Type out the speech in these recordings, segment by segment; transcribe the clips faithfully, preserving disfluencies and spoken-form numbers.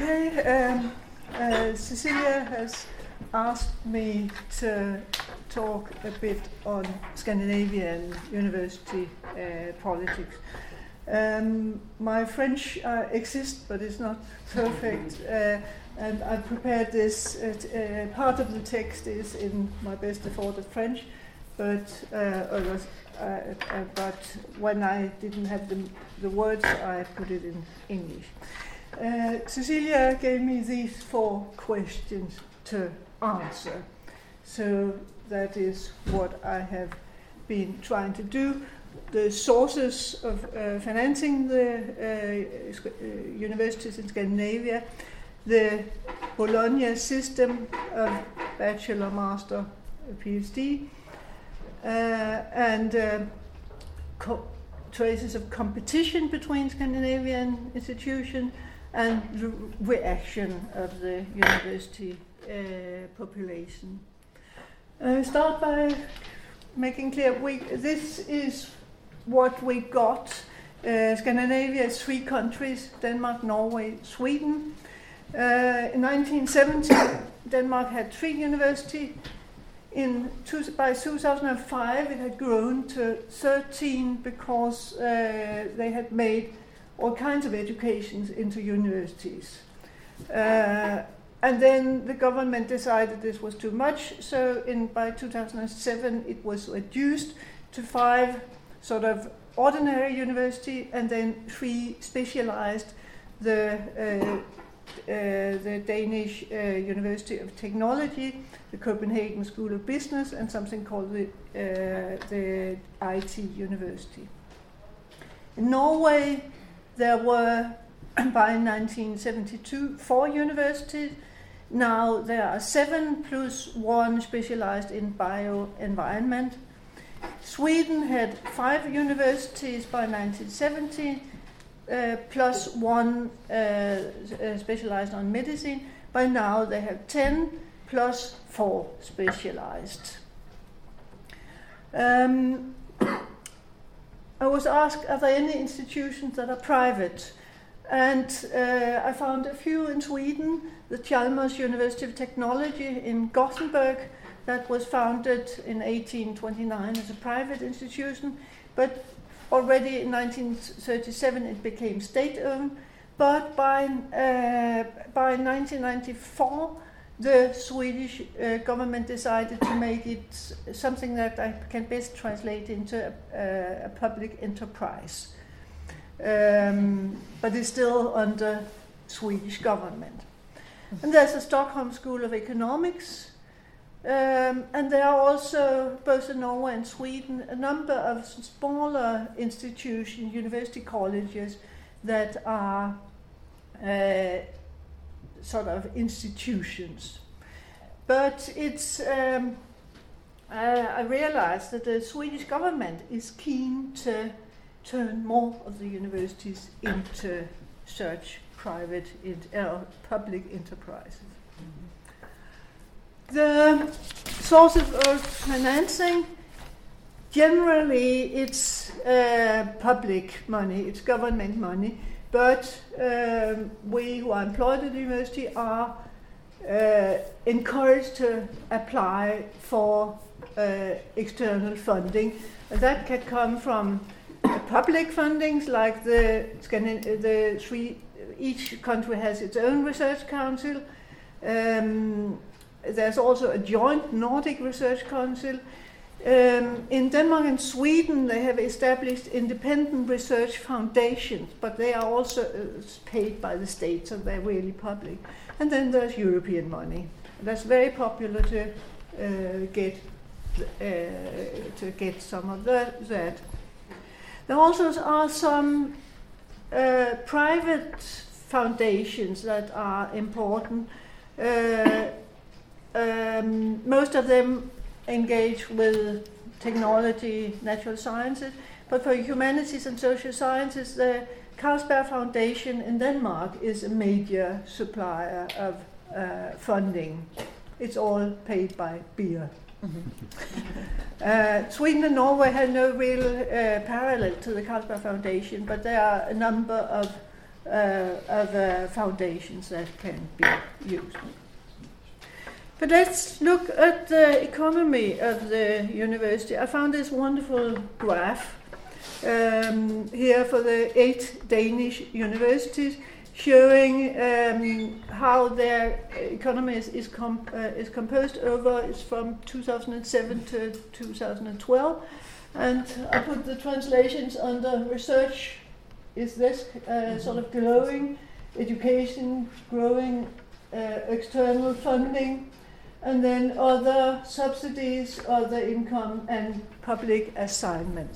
Okay, um, uh, Cecilia has asked me to talk a bit on Scandinavian university uh, politics. Um, my French uh, exists, but it's not perfect, uh, and I prepared this. Uh, t- uh, part of the text is in my best effort of French, but uh, or was, uh, uh, but when I didn't have the, the words, I put it in English. Uh, Cecilia gave me these four questions to answer, so that is what I have been trying to do. The sources of uh, financing the uh, sc- uh, universities in Scandinavia, the Bologna system of bachelor, master, PhD, uh, and uh, co- traces of competition between Scandinavian institutions, and the reaction of the university uh, population. I start by making clear we, this is what we got. Uh, Scandinavia is three countries: Denmark, Norway, Sweden. Uh, in nineteen seventy, Denmark had three universities. In two, by two thousand five, it had grown to thirteen because uh, they had made all kinds of educations into universities. Uh, and then the government decided this was too much, so in by two thousand seven it was reduced to five sort of ordinary university and then three specialized, the uh, uh, the Danish uh, University of Technology, the Copenhagen School of Business, and something called the, uh, the I T University. In Norway, there were, by nineteen seventy-two, four universities. Now there are seven plus one specialized in bioenvironment. Sweden had five universities by nineteen seventy, uh, plus one uh, uh, specialized on medicine. By now they have ten, plus four specialized. Um, I was asked, are there any institutions that are private? And uh, I found a few in Sweden. The Chalmers University of Technology in Gothenburg, that was founded in eighteen twenty-nine as a private institution, but already in nineteen thirty-seven it became state-owned. But by, uh, by nineteen ninety-four, the Swedish uh, government decided to make it something that I can best translate into a, a public enterprise. Um, but it's still under Swedish government. And there's a Stockholm School of Economics, um, and there are also, both in Norway and Sweden, a number of smaller institutions, university colleges, that are uh, sort of institutions. But it's, um, uh, I realized that the Swedish government is keen to turn more of the universities into such private, uh, public enterprises. Mm-hmm. The sources of financing, generally it's uh, public money, it's government money, but um, we who are employed at the university are uh, encouraged to apply for uh, external funding. And that can come from uh, public fundings, like the, the three, each country has its own research council. Um, there's also a joint Nordic Research Council. Um, in Denmark and Sweden, they have established independent research foundations, but they are also uh, paid by the state, so they're really public. And then there's European money. That's very popular to uh, get uh, to get some of that. that. There also are some uh, private foundations that are important. Uh, um, most of them engage with technology, natural sciences, but for humanities and social sciences, the Carlsberg Foundation in Denmark is a major supplier of uh, funding. It's all paid by beer. Mm-hmm. uh, Sweden and Norway have no real uh, parallel to the Carlsberg Foundation, but there are a number of uh, other foundations that can be used. But let's look at the economy of the university. I found this wonderful graph um, here for the eight Danish universities, showing um, how their economy is, is, comp uh, is composed over, it's from two thousand seven to two thousand twelve. And I put the translations under research is this uh, sort of glowing, education, growing, uh, external funding, and then other subsidies, other income, and public assignment.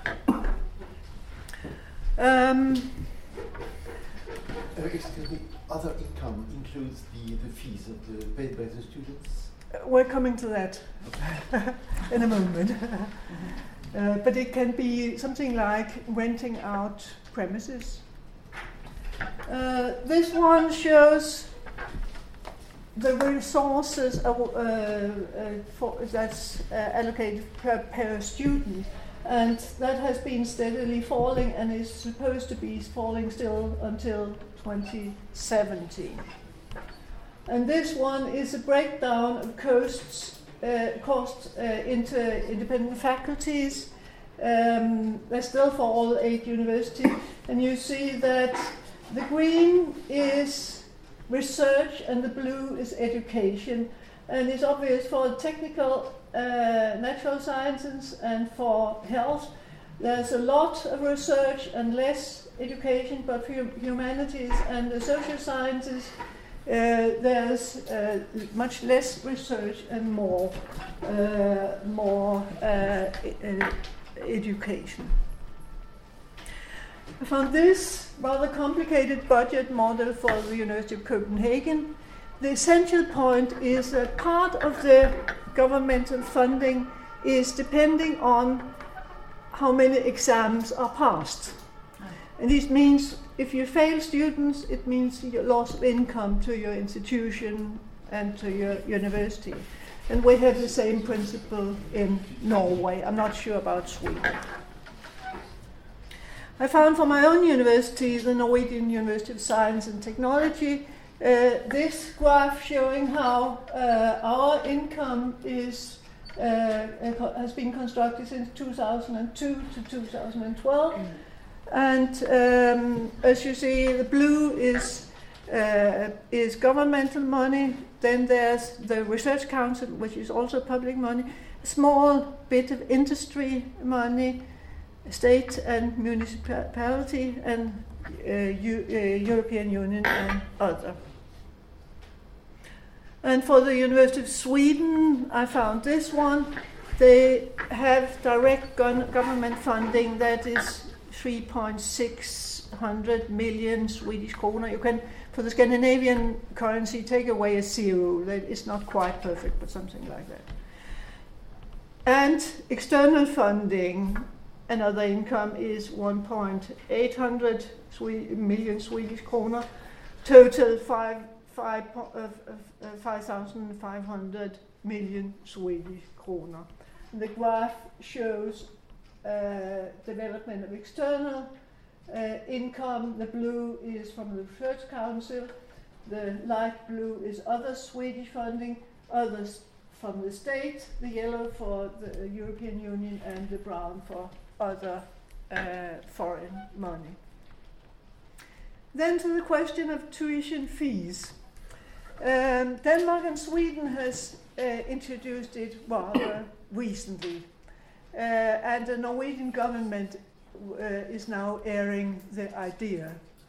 Um, Uh, excuse me, other income includes the, the fees of the paid by the students? We're coming to that in a moment. uh, but it can be something like renting out premises. Uh, this one shows the resources uh, uh, for, that's uh, allocated per, per student. And that has been steadily falling and is supposed to be falling still until twenty seventeen. And this one is a breakdown of costs, uh, costs uh, into independent faculties. Um, they're still for all eight universities. And you see that the green is research and the blue is education. And it's obvious for technical Uh, natural sciences and for health, there's a lot of research and less education, but for humanities and the social sciences, uh, there's uh, much less research and more, uh, more uh, e- education. I found this rather complicated budget model for the University of Copenhagen. The essential point is that part of the governmental funding is depending on how many exams are passed. And this means if you fail students, it means your loss of income to your institution and to your university. And we have the same principle in Norway. I'm not sure about Sweden. I found for my own university, the Norwegian University of Science and Technology, Uh, this graph showing how uh, our income is uh, has been constructed since two thousand two to two thousand twelve, mm. and um, as you see, the blue is uh, is governmental money. Then there's the Research Council, which is also public money. A small bit of industry money, state and municipality, and uh, U- uh, European Union and other. And for the University of Sweden, I found this one. They have direct gun- government funding that is three point six hundred million Swedish kroner. You can, for the Scandinavian currency, take away a zero. That is not quite perfect, but something like that. And external funding, another income, is one point eight hundred million Swedish kroner. Total five. five thousand five hundred million Swedish kroner. And the graph shows uh, development of external uh, income. The blue is from the Research Council, the light blue is other Swedish funding, others from the state, the yellow for the European Union, and the brown for other uh, foreign money. Then to the question of tuition fees. Um, Denmark and Sweden has uh, introduced it rather recently, uh, and the Norwegian government uh, is now airing the idea.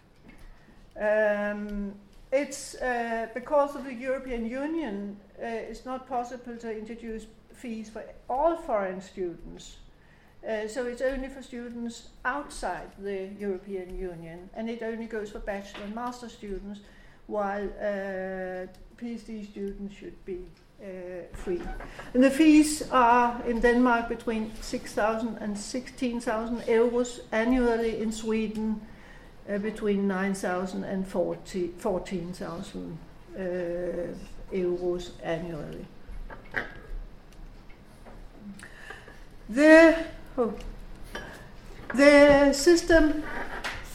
Um, it's uh, because of the European Union, uh, it's not possible to introduce fees for all foreign students. Uh, so it's only for students outside the European Union, and it only goes for bachelor and master students, while uh, PhD students should be uh, free. And the fees are in Denmark between six thousand and sixteen thousand euros annually, in Sweden uh, between nine thousand and fourteen thousand uh, euros annually. The, oh, the system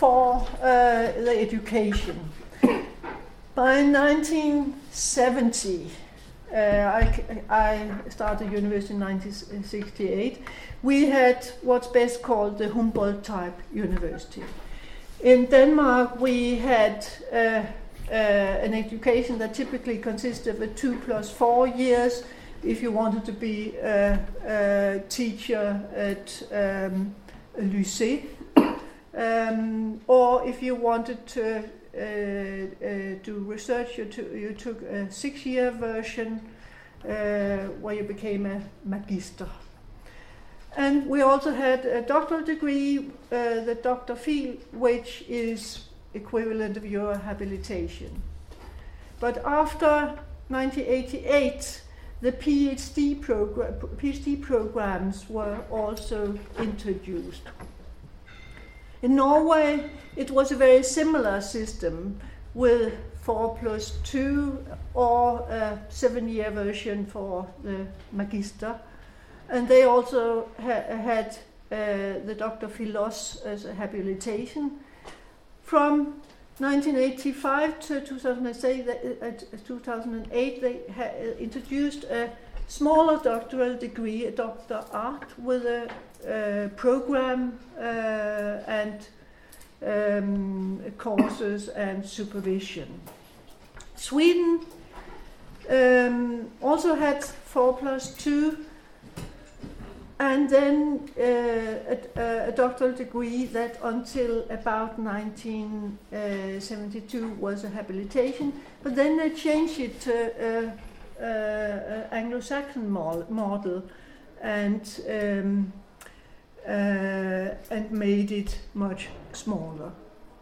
for uh, the education. By nineteen seventy, uh, I, I started university in nineteen sixty-eight, we had what's best called the Humboldt type university. In Denmark, we had uh, uh, an education that typically consisted of a two plus four years if you wanted to be a, a teacher at um, a lycée, um, or if you wanted to uh, uh, do research, you, to, you took a six-year version uh, where you became a magister. And we also had a doctoral degree, uh, the Doctor Phil, which is equivalent of your habilitation. But after nineteen eighty-eight, the PhD, progr- PhD programs were also introduced. In Norway, it was a very similar system with four plus two or a seven-year version for the Magister. And they also ha- had uh, the Doctor Philos as a habilitation. From nineteen eighty-five to two thousand eight, they, uh, two thousand eight, they ha- introduced a smaller doctoral degree, a Doctor Art, with a uh, program uh, and um, courses and supervision. Sweden um, also had four plus two, and then uh, a, a doctoral degree that until about nineteen seventy-two was a habilitation, but then they changed it to an uh, uh, Anglo-Saxon mo- model and um, uh, and made it much smaller.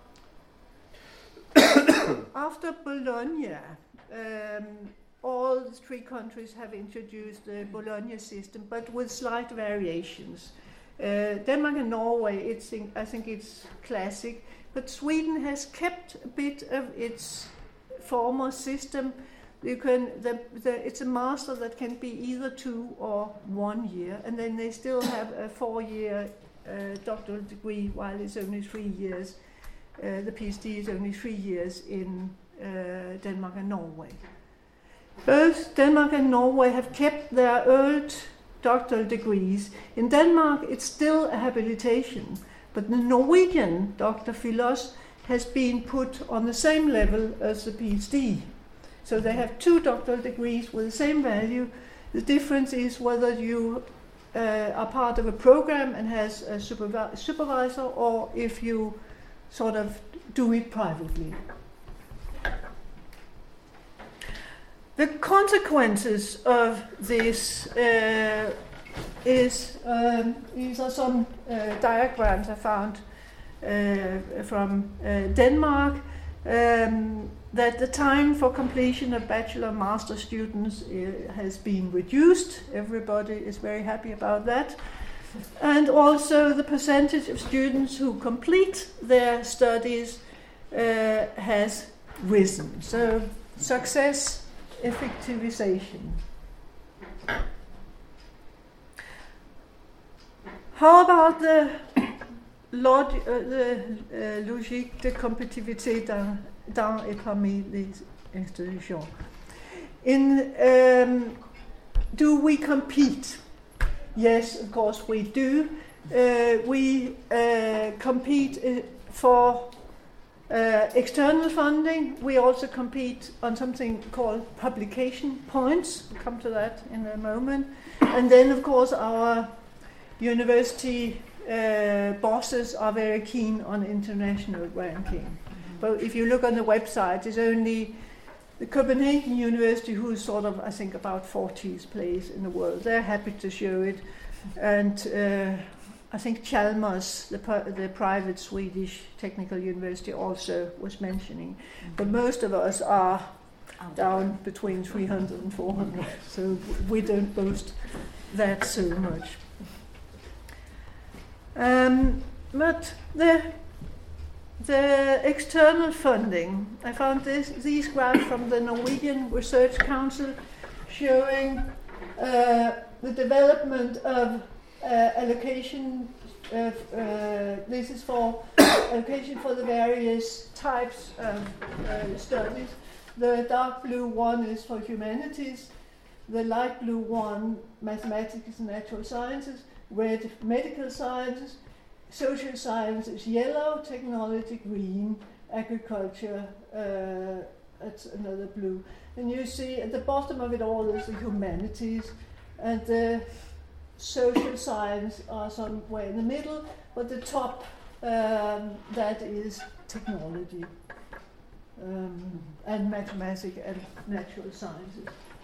After Bologna, um, all the three countries have introduced the Bologna system, but with slight variations. Uh, Denmark and Norway, it's in, I think it's classic, but Sweden has kept a bit of its former system. You can, the, the, it's a master that can be either two or one year, and then they still have a four-year uh, doctoral degree, while it's only three years. Uh, the PhD is only three years in uh, Denmark and Norway. Both Denmark and Norway have kept their old doctoral degrees. In Denmark, it's still a habilitation, but the Norwegian Doctor Philos has been put on the same level as the PhD. So they have two doctoral degrees with the same value. The difference is whether you uh, are part of a program and has a supervi- supervisor, or if you sort of do it privately. The consequences of this uh, is, um, these are some uh, diagrams I found uh, from uh, Denmark, um, that the time for completion of bachelor and master students uh, has been reduced. Everybody is very happy about that. And also the percentage of students who complete their studies uh, has risen. So success, effectivization. How about the, log- uh, the uh, logique de compétitivité dans, dans et parmi les institutions? In, um, do we compete? Yes, of course we do. Uh, we uh, compete uh, for uh, external funding. We also compete on something called publication points. We'll come to that in a moment. And then, of course, our university uh, bosses are very keen on international ranking. Mm-hmm. But if you look on the website, it's only the Copenhagen University, who is sort of, I think, about fortieth place in the world. They're happy to show it. And uh, I think Chalmers, the, the private Swedish technical university, also was mentioning. Mm-hmm. But most of us are down between three hundred and four hundred, so we don't boast that so much. Um, but the The external funding, I found this, these graphs from the Norwegian Research Council showing uh, the development of uh, allocation uh, uh, this is for allocation for the various types of uh, studies. The dark blue one is for humanities, the light blue one, mathematics and natural sciences, red, medical sciences, social sciences, yellow, technology, green, agriculture, uh, that's another blue. And you see at the bottom of it all is the humanities, and the social science are somewhere in the middle, but the top, um, that is technology, um, and mathematics and natural sciences.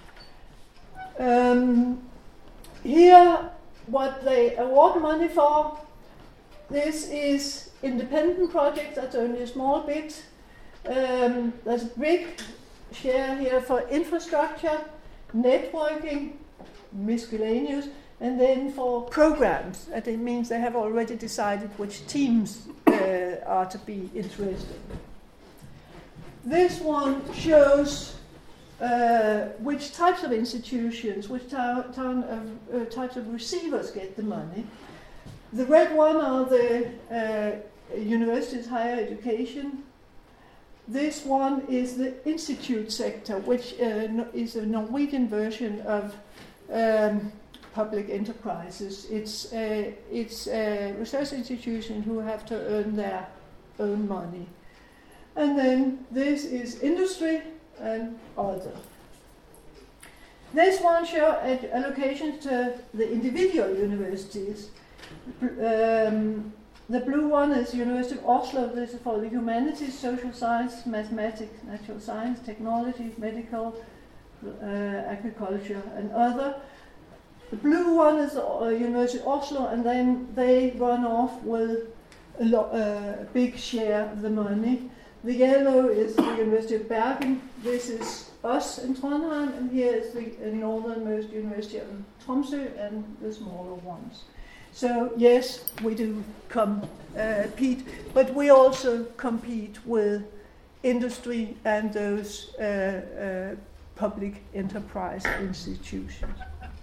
Um, here, what they award money for, this is independent projects, that's only a small bit. Um, there's a big share here for infrastructure, networking, miscellaneous, and then for programs. That it means they have already decided which teams uh, are to be interested. This one shows uh, which types of institutions, which ty- ty- of, uh, types of receivers get the money. The red one are the uh, universities, higher education. This one is the institute sector, which uh, no, is a Norwegian version of um, public enterprises. It's uh, it's uh, research institutions who have to earn their own money. And then this is industry and other. This one shows ad- allocations to the individual universities. Um, the blue one is University of Oslo. This is for the humanities, social science, mathematics, natural science, technology, medical, uh, agriculture, and other. The blue one is uh, University of Oslo, and then they run off with a lo- uh, big share of the money. The yellow is the University of Bergen. This is us in Trondheim, and here is the uh, northernmost University of Tromsø, and the smaller ones. So yes, we do compete, but we also compete with industry and those uh, uh, public enterprise institutions.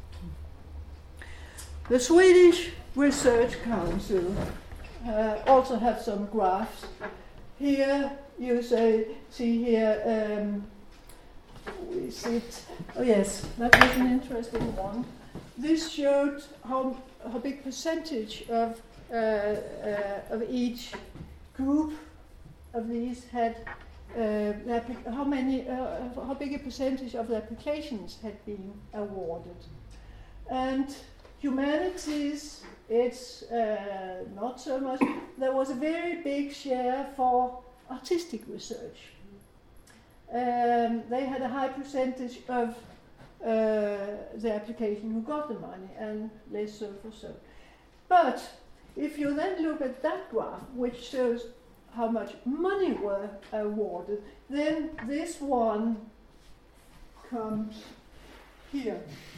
The Swedish Research Council uh, also have some graphs. Here you say, see here, um, is it, oh yes, that was an interesting one. This showed how how big percentage of uh, uh, of each group of these had uh, applic- how many uh, how big a percentage of the applications had been awarded, and humanities, it's uh, not so much. There was a very big share for artistic research. Um, they had a high percentage of uh, the application who got the money, and less so for so. But if you then look at that graph, which shows how much money were awarded, then this one comes here.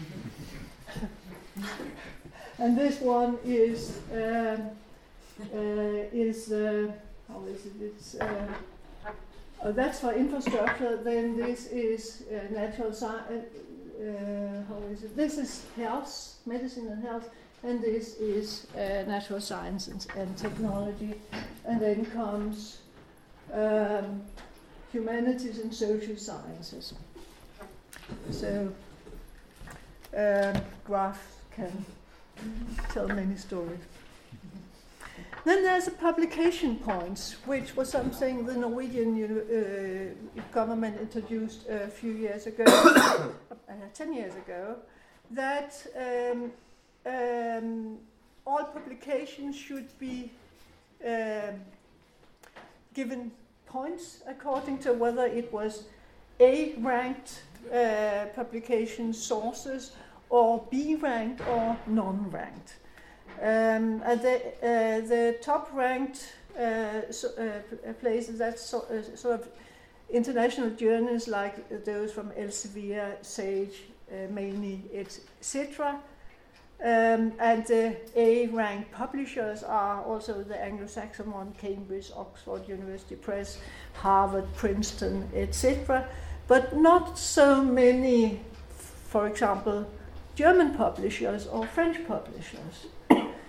And this one is um, uh, is uh, how is it? It's uh, oh, that's for infrastructure. Then this is uh, natural science. Uh, how is it? This is health, medicine and health, and this is uh, natural science and, and technology. And then comes um, humanities and social sciences. So um, graph can tell many stories. Then there's the publication points, which was something the Norwegian uh, government introduced a few years ago, uh, ten years ago, that um, um, all publications should be um, given points according to whether it was A-ranked uh, publication sources or B-ranked or non-ranked. Um, and the, uh, the top-ranked uh, so, uh, places, that's so, uh, sort of international journals like those from Elsevier, Sage, uh, Maney, et cetera. Um, and the A-ranked publishers are also the Anglo-Saxon one, Cambridge, Oxford University Press, Harvard, Princeton, et cetera. But not so many, for example, German publishers or French publishers.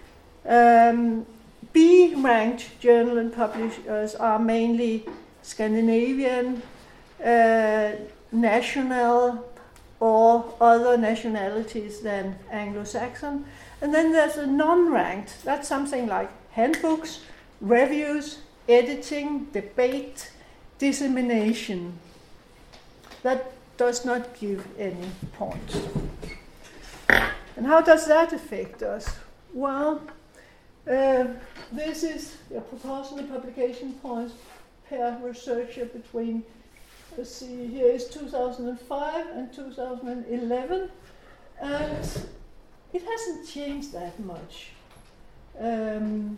Um, B-ranked journal and publishers are mainly Scandinavian, uh, national, or other nationalities than Anglo-Saxon. And then there's a non-ranked. That's something like handbooks, reviews, editing, debate, dissemination. That does not give any points. And how does that affect us? Well, uh, this is a proportional publication points per researcher between, let's see, here is two thousand five and two thousand eleven, and it hasn't changed that much. Um,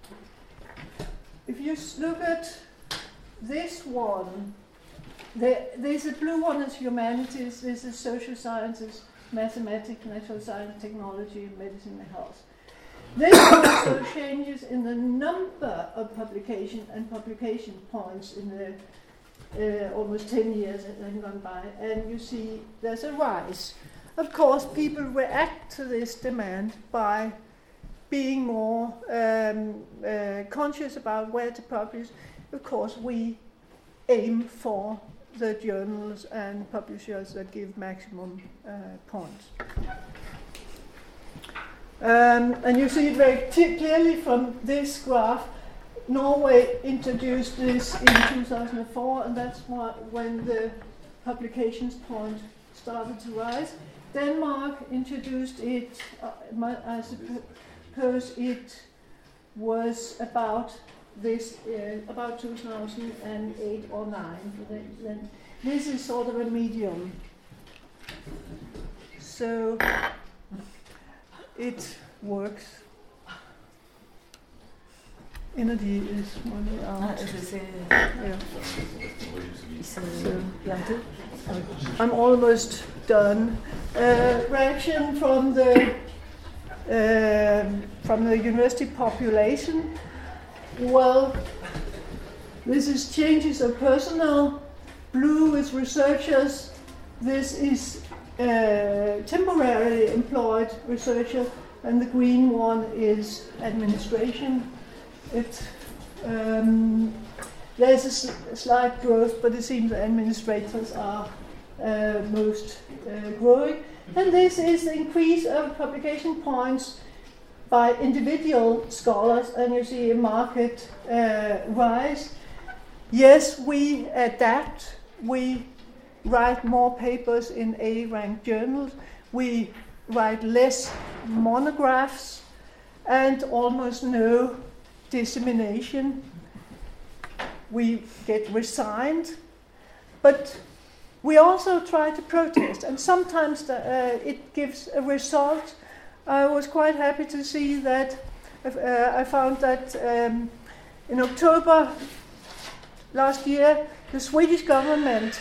if you look at this one, the, there's a blue one is humanities, this is social sciences, mathematics, natural science, technology, medicine, and health. There also changes in the number of publication and publication points in the uh, almost ten years that have gone by, and you see there's a rise. Of course, people react to this demand by being more um, uh, conscious about where to publish. Of course, we aim for the journals and publishers that give maximum uh, points. Um, and you see it very t- clearly from this graph. Norway introduced this in two thousand four, and that's why, when the publications point started to rise. Denmark introduced it, uh, my, I suppose it was about this, uh, about two thousand eight or nine. Then, then this is sort of a medium. So it works. Energy is money out. Ah, je sais. Yeah. So, bientôt. I'm almost done. Uh, reaction from the uh, from the university population. Well, this is changes of personnel. Blue is researchers. This is uh, temporarily employed researcher, and the green one is administration. It, um, there's a, sl- a slight growth, but it seems that administrators are uh, most uh, growing. And this is the increase of publication points by individual scholars, and you see a market uh, rise. Yes, we adapt. We write more papers in A-ranked journals. We write less monographs and almost no dissemination. We get resigned, but we also try to protest, and sometimes the, uh, it gives a result. I was quite happy to see that uh, I found that um, in October last year, the Swedish government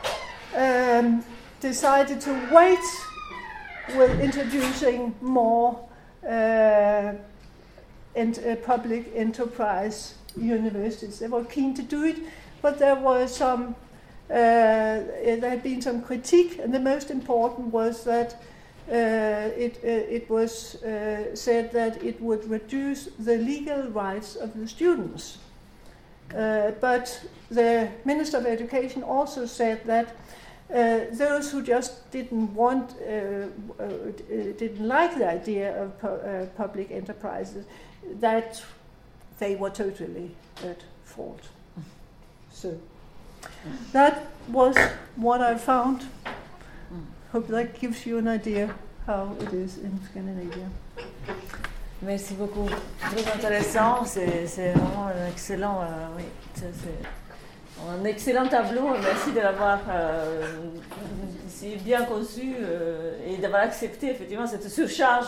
um, decided to wait with introducing more uh, and uh, public enterprise universities. They were keen to do it, but there was some, uh, there had been some critique, and the most important was that uh, it, uh, it was uh, said that it would reduce the legal rights of the students. Uh, but the Minister of Education also said that uh, those who just didn't want, uh, uh, didn't like the idea of pu- uh, public enterprises, that they were totally at fault. So that was what I found. Hope that gives you an idea how it is in Scandinavia. merci beaucoup. Très intéressant. C'est, c'est vraiment un excellent, euh, oui, ça, c'est un excellent tableau. Merci de l'avoir euh, si bien conçu euh, et d'avoir accepté effectivement cette surcharge.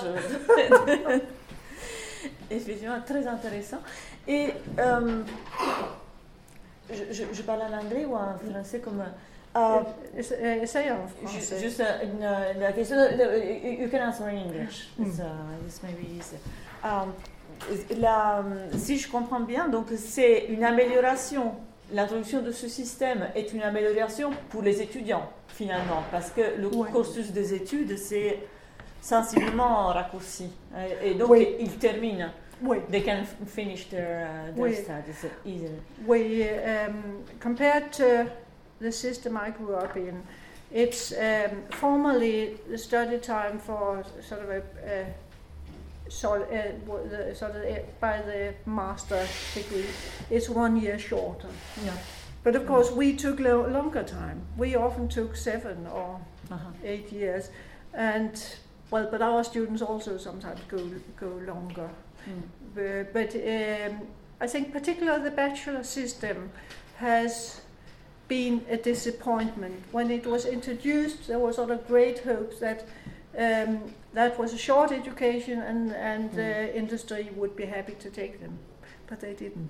Effectivement, très intéressant. Et euh, je, je, je parle en anglais ou en français comme. Euh, Essayez en français. Juste une, la question. De, you can answer in English. Mm. It's, uh, this may be easier. Um, la, si je comprends bien, donc c'est une amélioration. L'introduction de ce système est une amélioration pour les étudiants finalement, parce que le ouais. cursus des études c'est sensiblement raccourci. Et, et donc, Oui. ils terminent. Oui. They can f- finish their, uh, their Oui. studies easily. We, um, compared to the system I grew up in, it's um, formally the study time for sort of a, a sol- uh, w- the, sort of uh, by the master degree, it's one year shorter. Yeah. But of course, we took lo- longer time. We often took seven or Uh-huh. eight years, and well, but our students also sometimes go go longer. Mm. But, but um, I think particularly the bachelor system has been a disappointment. When it was introduced, there was sort of great hopes that um, that was a short education and, and Mm. the industry would be happy to take them, but they didn't.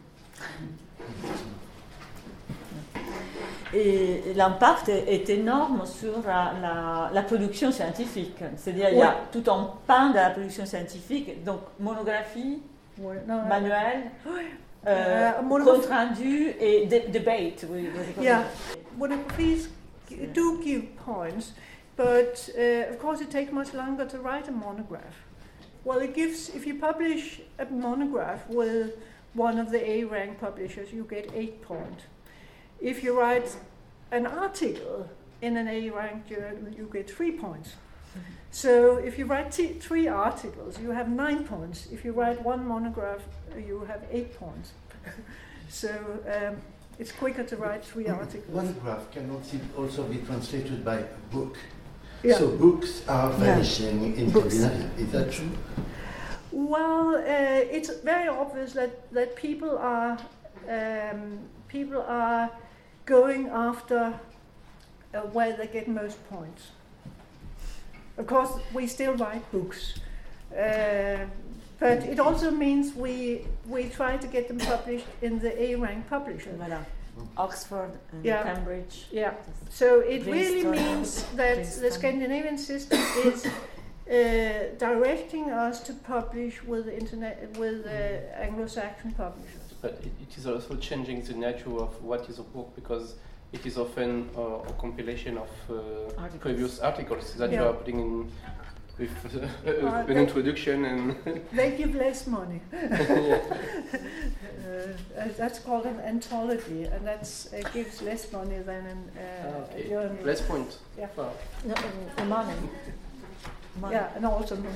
Et l'impact est, est énorme sur la, la, la production scientifique. C'est-à-dire il y a tout un pan de la production scientifique, donc monographie, Ouais, non, manuel, euh, Euh, monographie- compte rendu et de- debate. Oui, oui, Yeah, monographies g- do give points, but uh, of course it takes much longer to write a monograph. Well, it gives, if you publish a monograph with one of the A-rank publishers, you get eight points. If you write an article in an A-rank journal, you get three points. So if you write t- three articles, you have nine points. If you write one monograph, uh, you have eight points. So um, it's quicker to write three articles. Monograph can also- also be translated by book. Yeah. So books are vanishing in Books. Scandinavia. Is that true? Well, uh, it's very obvious that, that people are um, people are going after uh, where they get most points. Of course, we still write books, uh, but it also means we we try to get them published in the A-rank publisher. Voilà. Oxford and Yeah. Cambridge. Yeah. So it really Princeton. means that the Princeton. Scandinavian system is uh, directing us to publish with internet with uh, Anglo-Saxon publishers. But it, it is also changing the nature of what is a book, because it is often uh, a compilation of uh, Articles. previous articles that you Yeah. are putting in with uh, Uh, an they- introduction and They give less money. yeah. Uh, that's called an anthology, and that's uh, gives less money than an, uh, Okay. a journal. Less point. Yeah. Wow. No, the money. Money. Yeah, and also money.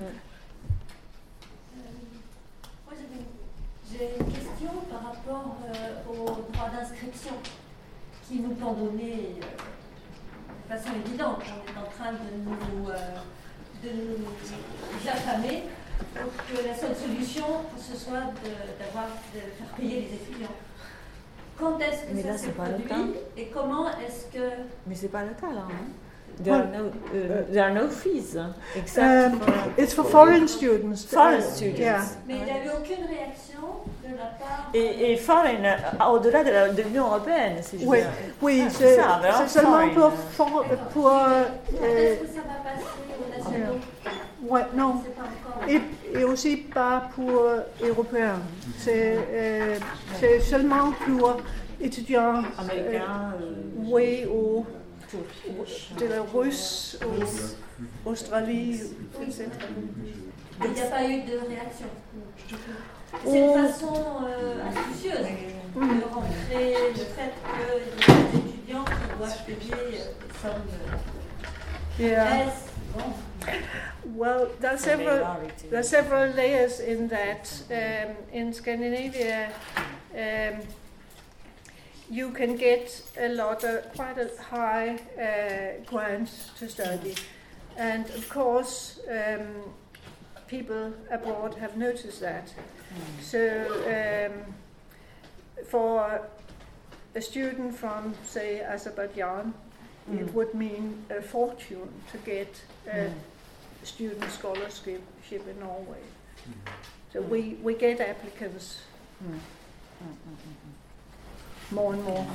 Moi, j'avais- j'ai une question par rapport euh, aux droits d'inscription qui nous sont donnés euh, de façon évidente. On est en train de nous, euh, de nous affamer pour que la seule solution, ce soit de, d'avoir, de faire payer les étudiants. Quand est-ce que Mais ça là, s'est c'est pas le produit cas. et comment est-ce que... Mais c'est pas le cas là. Hein? There, are no, uh, there are no fees except Um, for it's for foreign students. foreign Uh, students. Yeah. Mais il n'y a eu aucune réaction de la part... Et, et foreign, euh, au-delà de, la- de l'Union européenne, si je veux Oui, dire. oui, Ah, c'est ça, alors, c'est seulement foreign. pour, for- pour euh, Est-ce que ça va passer aux nationaux? ouais, non, C'est pas encore... et, et aussi pas pour euh, européens. C'est euh, c'est seulement pour étudiants euh, Américain, euh, oui, ou turc. de la Russe, ou Australie, et cetera. Il n'y a pas eu de réaction. C'est Oh. une façon euh, astucieuse de rentrer le fait qu'il y a des étudiants qui doivent payer euh, des sommes euh, Yeah. S. Bon. Well, there are For several minority. there are several layers in that. Um, in Scandinavia, um, you can get a lot of quite a high uh, grants to study, and of course, um, people abroad have noticed that. So, um, for a student from, say, Azerbaijan, it Mm. would mean a fortune to get a Mm. student scholarship ship in Norway. So we, we get applicants Mm. Mm, mm, mm, more and more.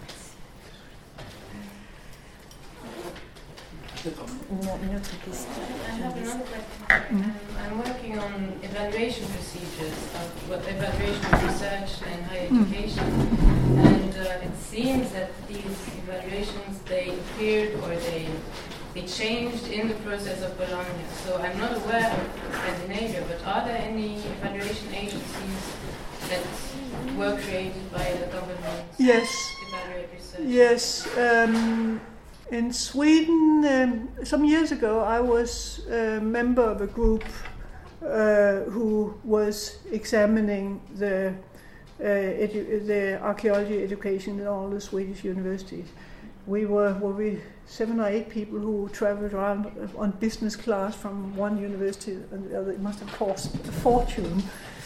mm. Une, une autre question. I have another question. Um, I'm working on evaluation procedures of what evaluation of research and higher education, and uh, it seems that these evaluations they appeared or they it changed in the process of Bologna. So I'm not aware of Scandinavia, but are there any evaluation agencies that were created by the government Yes. to evaluate research? Yes. Um, in Sweden, um, some years ago, I was a member of a group uh, who was examining the uh, edu- the archaeology education in all the Swedish universities. We were, were we seven or eight people who traveled around on business class from one university and the other. It must have cost a fortune.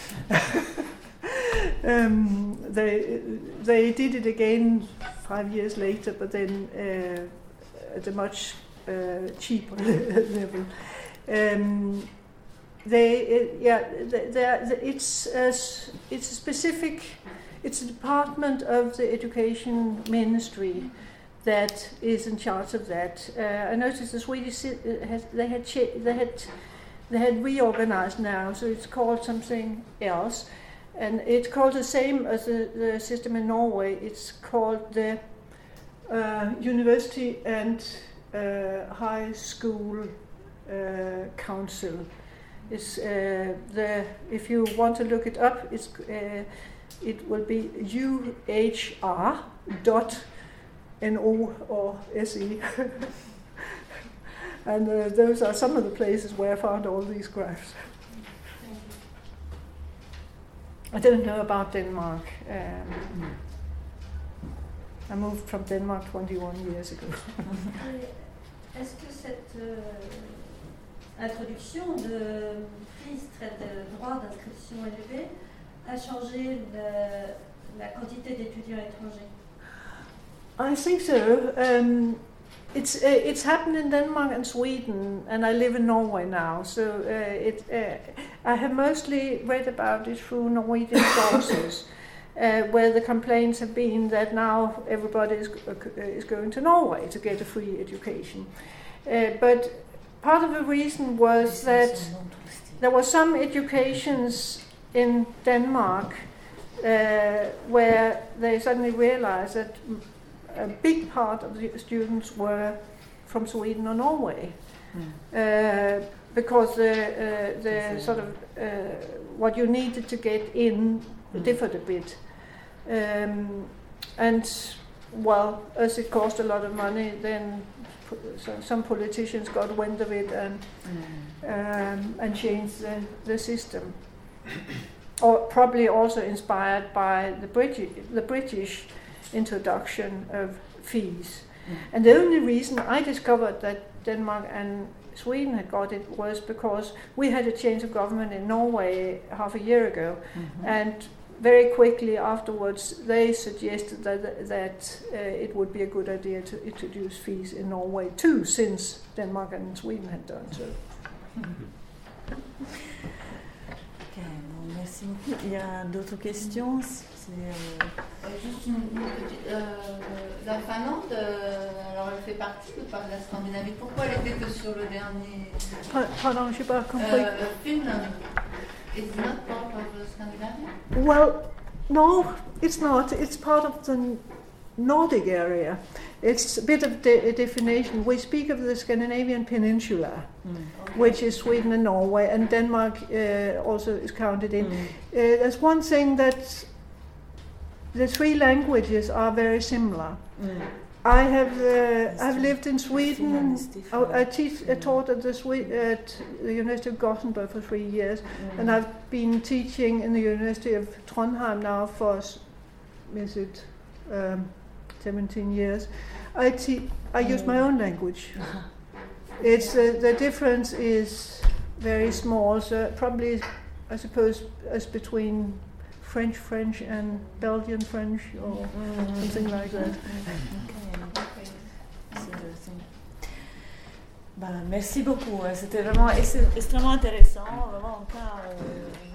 um, they they did it again five years later, but then uh, at a much uh, cheaper level. Um, they uh, yeah they, they, it's a, it's a specific it's a department of the education ministry that is in charge of that. Uh, I noticed the Swedish uh, has, they had cha- they had they had reorganized now, so it's called something else, and it's called the same as the, the system in Norway. It's called the uh, University and uh, High School uh, Council. It's uh, the if you want to look it up, it's uh, it will be U H R dot N O or S E. And uh, those are some of the places where I found all these graphs. I didn't know about Denmark. Um, I moved from Denmark twenty-one years ago. Est-ce que cette euh, introduction de fees traite de droits d'inscription élevés a changé le, la quantité d'étudiants étrangers? I think so. Um, it's uh, it's happened in Denmark and Sweden, and I live in Norway now. So uh, it uh, I have mostly read about it through Norwegian sources, uh, where the complaints have been that now everybody is uh, is going to Norway to get a free education. Uh, but part of the reason was that there were some educations in Denmark uh, where they suddenly realized that a big part of the students were from Sweden or Norway, mm. uh, because the, uh, the sort of uh, what you needed to get in mm. differed a bit, um, and well, as it cost a lot of money, then so some politicians got wind of it and mm. um, and changed the, the system, or probably also inspired by the British the British. introduction of fees. Mm. And the only reason I discovered that Denmark and Sweden had got it was because we had a change of government in Norway half a year ago, mm-hmm. and very quickly afterwards they suggested that, that uh, it would be a good idea to introduce fees in Norway too, since Denmark and Sweden had done so. Okay, bon, merci beaucoup. Il y a d'autres questions? C'est, euh... Juste une, une petite, euh, la Finlande, euh, alors elle fait partie de, de la Scandinavie. Pourquoi elle était que sur le dernier? Pardon, je n'ai pas compris. Uh, Finland is not part of Scandinavia? Well, no, it's not. It's part of the Nordic area. It's a bit of de- a definition. We speak of the Scandinavian Peninsula, mm. okay. which is Sweden and Norway, and Denmark uh, also is counted in. Mm. Uh, there's one thing that the three languages are very similar. Mm. I have uh, I've lived in Sweden. I, I, teach, I taught at the, Swe- at the University of Gothenburg for three years, mm. and I've been teaching in the University of Trondheim now for is it um, seventeen years. I te- I use my own language. It's uh, the difference is very small. So probably, I suppose, as between French French and Belgian French or mm. something like that. Okay. Okay. Bah, merci beaucoup. C'était vraiment ex- extrêmement intéressant. Vraiment, encore. Euh